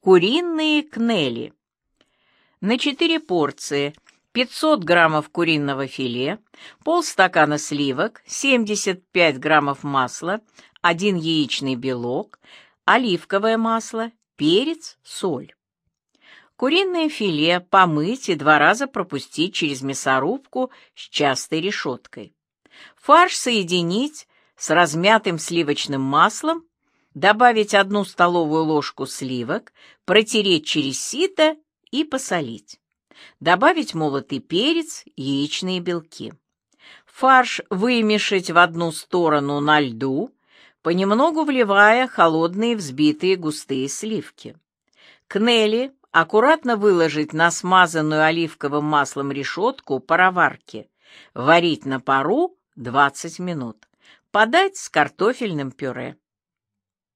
Куриные кнели. На 4 порции 500 граммов куриного филе, полстакана сливок, 75 граммов масла, 1 яичный белок, оливковое масло, перец, соль. Куриное филе помыть и 2 раза пропустить через мясорубку с частой решеткой. Фарш соединить с размятым сливочным маслом, добавить 1 столовую ложку сливок, протереть через сито и посолить. Добавить молотый перец, яичные белки. Фарш вымешать в одну сторону на льду, понемногу вливая холодные взбитые густые сливки. Кнели аккуратно выложить на смазанную оливковым маслом решетку пароварки. Варить на пару 20 минут. Подать с картофельным пюре.